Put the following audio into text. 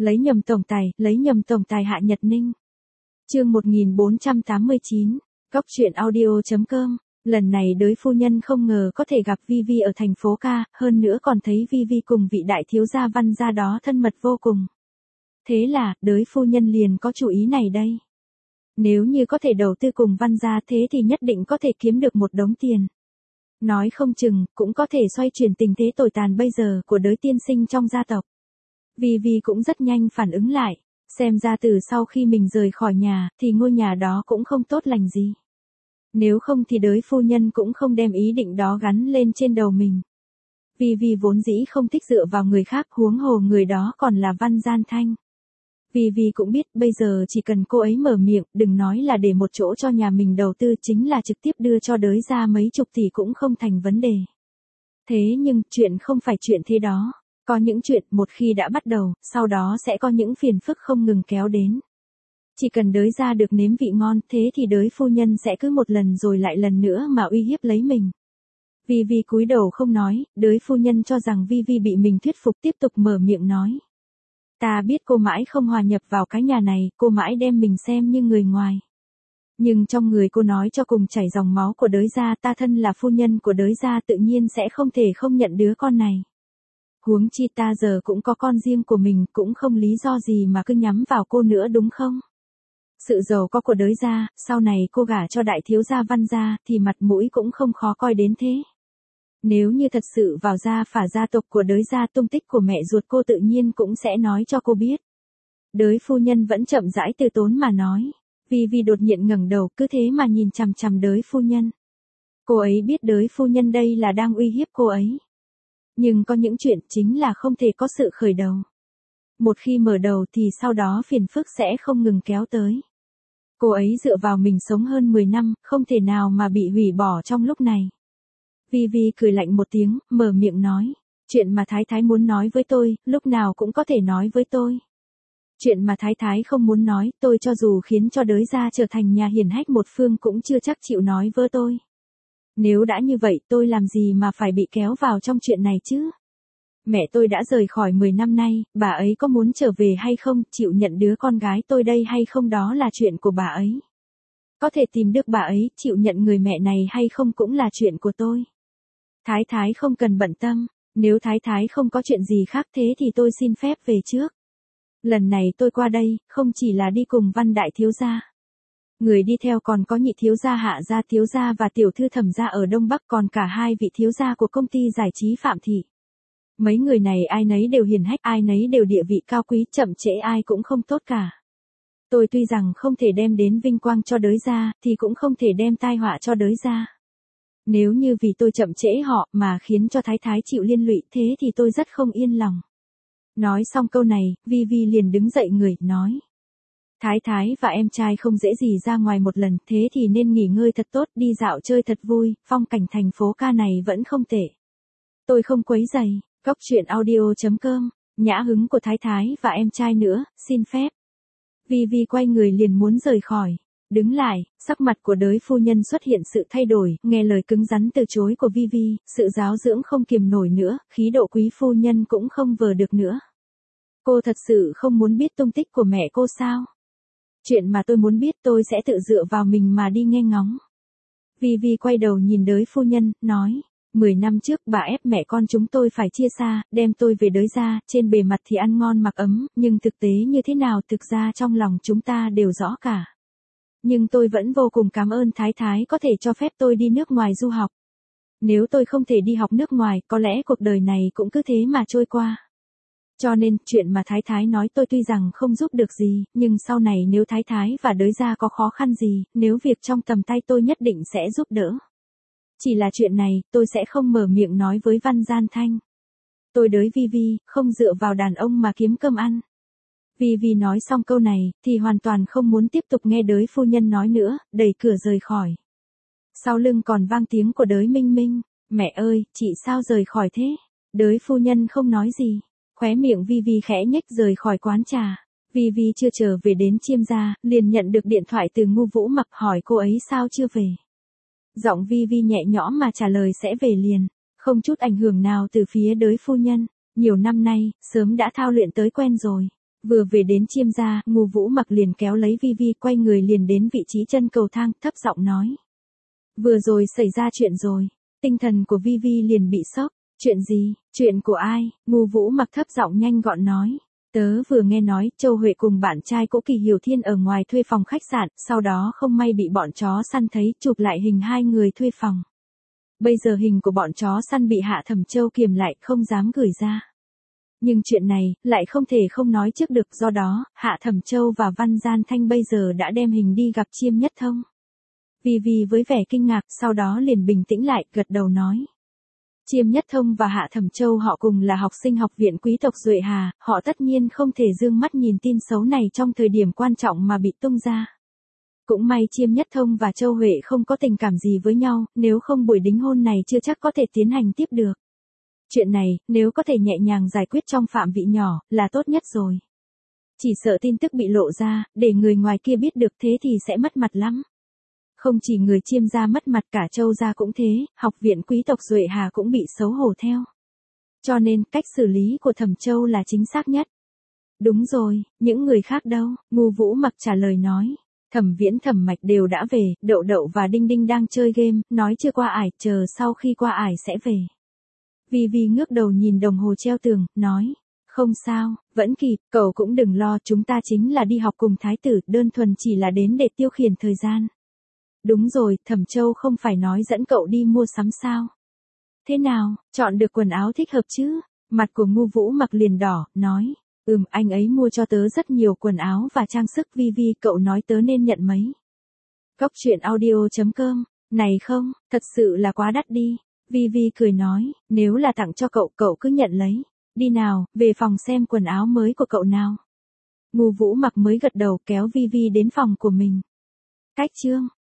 Lấy nhầm tổng tài Hạ Nhật Ninh. Chương 1489, Góc truyện audio.com. Lần này đới phu nhân không ngờ có thể gặp Vi ở thành phố ca, hơn nữa còn thấy Vi cùng vị đại thiếu gia Văn gia đó thân mật vô cùng. Thế là, đới phu nhân liền có chủ ý này đây. Nếu như có thể đầu tư cùng Văn gia thế thì nhất định có thể kiếm được một đống tiền. Nói không chừng, cũng có thể xoay chuyển tình thế tồi tàn bây giờ của đới tiên sinh trong gia tộc. Vi cũng rất nhanh phản ứng lại, xem ra từ sau khi mình rời khỏi nhà, thì ngôi nhà đó cũng không tốt lành gì. Nếu không thì đới phu nhân cũng không đem ý định đó gắn lên trên đầu mình. Vi vốn dĩ không thích dựa vào người khác, huống hồ người đó còn là Văn Gian Thanh. Vi cũng biết bây giờ chỉ cần cô ấy mở miệng, đừng nói là để một chỗ cho nhà mình đầu tư, chính là trực tiếp đưa cho đới ra mấy chục tỷ cũng không thành vấn đề. Thế nhưng chuyện không phải chuyện thế đó. Có những chuyện một khi đã bắt đầu, sau đó sẽ có những phiền phức không ngừng kéo đến. Chỉ cần đới ra được nếm vị ngon, thế thì đới phu nhân sẽ cứ một lần rồi lại lần nữa mà uy hiếp lấy mình. Vi cúi đầu không nói, đới phu nhân cho rằng Vi bị mình thuyết phục, tiếp tục mở miệng nói. Ta biết cô mãi không hòa nhập vào cái nhà này, cô mãi đem mình xem như người ngoài. Nhưng trong người cô nói cho cùng chảy dòng máu của đới gia, ta thân là phu nhân của đới gia tự nhiên sẽ không thể không nhận đứa con này. Huống chi ta giờ cũng có con riêng của mình, cũng không lý do gì mà cứ nhắm vào cô nữa đúng không? Sự giàu có của đới gia, sau này cô gả cho đại thiếu gia Văn gia thì mặt mũi cũng không khó coi đến thế. Nếu như thật sự vào gia phả gia tộc của đới gia, tung tích của mẹ ruột cô tự nhiên cũng sẽ nói cho cô biết. Đới phu nhân vẫn chậm rãi từ tốn mà nói. Vi đột nhiên ngẩng đầu, cứ thế mà nhìn chằm chằm đới phu nhân. Cô ấy biết đới phu nhân đây là đang uy hiếp cô ấy. Nhưng có những chuyện chính là không thể có sự khởi đầu. Một khi mở đầu thì sau đó phiền phức sẽ không ngừng kéo tới. Cô ấy dựa vào mình sống hơn 10 năm, không thể nào mà bị hủy bỏ trong lúc này. Vi cười lạnh một tiếng, mở miệng nói. Chuyện mà Thái Thái muốn nói với tôi, lúc nào cũng có thể nói với tôi. Chuyện mà Thái Thái không muốn nói, tôi cho dù khiến cho đới gia trở thành nhà hiển hách một phương cũng chưa chắc chịu nói với tôi. Nếu đã như vậy tôi làm gì mà phải bị kéo vào trong chuyện này chứ? Mẹ tôi đã rời khỏi 10 năm nay, bà ấy có muốn trở về hay không, chịu nhận đứa con gái tôi đây hay không đó là chuyện của bà ấy. Có thể tìm được bà ấy, chịu nhận người mẹ này hay không cũng là chuyện của tôi. Thái Thái không cần bận tâm, nếu Thái Thái không có chuyện gì khác thế thì tôi xin phép về trước. Lần này tôi qua đây, không chỉ là đi cùng Văn đại thiếu gia. Người đi theo còn có nhị thiếu gia Hạ gia thiếu gia và tiểu thư Thẩm gia ở Đông Bắc, còn cả hai vị thiếu gia của công ty giải trí Phạm Thị. Mấy người này ai nấy đều hiền hách, ai nấy đều địa vị cao quý, chậm trễ ai cũng không tốt cả. Tôi tuy rằng không thể đem đến vinh quang cho đới gia, thì cũng không thể đem tai họa cho đới gia. Nếu như vì tôi chậm trễ họ mà khiến cho Thái Thái chịu liên lụy thế thì tôi rất không yên lòng. Nói xong câu này, Vi liền đứng dậy người, nói. Thái Thái và em trai không dễ gì ra ngoài một lần, thế thì nên nghỉ ngơi thật tốt, đi dạo chơi thật vui, phong cảnh thành phố ca này vẫn không tệ. Tôi không quấy rầy. Góc truyện audio.com, nhã hứng của Thái Thái và em trai nữa, xin phép. Vi quay người liền muốn rời khỏi. Đứng lại, sắc mặt của đới phu nhân xuất hiện sự thay đổi, nghe lời cứng rắn từ chối của Vi, sự giáo dưỡng không kiềm nổi nữa, khí độ quý phu nhân cũng không vờ được nữa. Cô thật sự không muốn biết tung tích của mẹ cô sao? Chuyện mà tôi muốn biết tôi sẽ tự dựa vào mình mà đi nghe ngóng. Vi quay đầu nhìn đới phu nhân, nói. 10 năm trước bà ép mẹ con chúng tôi phải chia xa, đem tôi về đới gia, trên bề mặt thì ăn ngon mặc ấm, nhưng thực tế như thế nào thực ra trong lòng chúng ta đều rõ cả. Nhưng tôi vẫn vô cùng cảm ơn Thái Thái có thể cho phép tôi đi nước ngoài du học. Nếu tôi không thể đi học nước ngoài, có lẽ cuộc đời này cũng cứ thế mà trôi qua. Cho nên, chuyện mà Thái Thái nói tôi tuy rằng không giúp được gì, nhưng sau này nếu Thái Thái và đới gia có khó khăn gì, nếu việc trong tầm tay tôi nhất định sẽ giúp đỡ. Chỉ là chuyện này, tôi sẽ không mở miệng nói với Văn Gian Thanh. Tôi đới Vi, không dựa vào đàn ông mà kiếm cơm ăn. Vi nói xong câu này, thì hoàn toàn không muốn tiếp tục nghe đới phu nhân nói nữa, đẩy cửa rời khỏi. Sau lưng còn vang tiếng của đới Minh. Mẹ ơi, chị sao rời khỏi thế? Đới phu nhân không nói gì. Khóe miệng Vi khẽ nhếch rời khỏi quán trà. Vi chưa trở về đến Chiêm gia, liền nhận được điện thoại từ Ngu Vũ Mặc hỏi cô ấy sao chưa về. Giọng Vi nhẹ nhõm mà trả lời sẽ về liền, không chút ảnh hưởng nào từ phía đới phu nhân. Nhiều năm nay, sớm đã thao luyện tới quen rồi. Vừa về đến Chiêm gia, Ngô Vũ Mặc liền kéo lấy Vi quay người liền đến vị trí chân cầu thang, thấp giọng nói. Vừa rồi xảy ra chuyện rồi. Tinh thần của Vi liền bị sốc. Chuyện gì? Chuyện của ai? Ngô Vũ Mặc thấp giọng nhanh gọn nói. Tớ vừa nghe nói Châu Huệ cùng bạn trai cũ Kỳ Hiểu Thiên ở ngoài thuê phòng khách sạn, sau đó không may bị bọn chó săn thấy, chụp lại hình hai người thuê phòng. Bây giờ hình của bọn chó săn bị Hạ Thẩm Châu kiềm lại, không dám gửi ra. Nhưng chuyện này, lại không thể không nói trước được, do đó, Hạ Thẩm Châu và Văn Gian Thanh bây giờ đã đem hình đi gặp Chiêm Nhất Thông. Vi với vẻ kinh ngạc, sau đó liền bình tĩnh lại, gật đầu nói. Chiêm Nhất Thông và Hạ Thẩm Châu họ cùng là học sinh học viện quý tộc Duệ Hà, họ tất nhiên không thể dương mắt nhìn tin xấu này trong thời điểm quan trọng mà bị tung ra. Cũng may Chiêm Nhất Thông và Châu Huệ không có tình cảm gì với nhau, nếu không buổi đính hôn này chưa chắc có thể tiến hành tiếp được. Chuyện này, nếu có thể nhẹ nhàng giải quyết trong phạm vị nhỏ, là tốt nhất rồi. Chỉ sợ tin tức bị lộ ra, để người ngoài kia biết được thế thì sẽ mất mặt lắm. Không chỉ người Chiêm gia mất mặt, cả Châu gia cũng thế, học viện quý tộc Duệ Hà cũng bị xấu hổ theo. Cho nên, cách xử lý của Thẩm Châu là chính xác nhất. Đúng rồi, những người khác đâu? Ngô Vũ Mặc trả lời nói. Thẩm Viễn Thẩm Mạch đều đã về, Đậu Đậu và Đinh Đinh đang chơi game, nói chưa qua ải, chờ sau khi qua ải sẽ về. Vi ngước đầu nhìn đồng hồ treo tường, nói. Không sao, vẫn kịp, cậu cũng đừng lo, chúng ta chính là đi học cùng thái tử, đơn thuần chỉ là đến để tiêu khiển thời gian. Đúng rồi, Thẩm Châu không phải nói dẫn cậu đi mua sắm sao? Thế nào, chọn được quần áo thích hợp chứ? Mặt của Ngô Vũ Mặc liền đỏ, nói. Anh ấy mua cho tớ rất nhiều quần áo và trang sức. Vi cậu nói tớ nên nhận mấy. Góc truyện audio.com, này không, thật sự là quá đắt đi. Vi cười nói, nếu là tặng cho cậu, cậu cứ nhận lấy. Đi nào, về phòng xem quần áo mới của cậu nào. Ngô Vũ Mặc mới gật đầu kéo Vi đến phòng của mình. Cách chương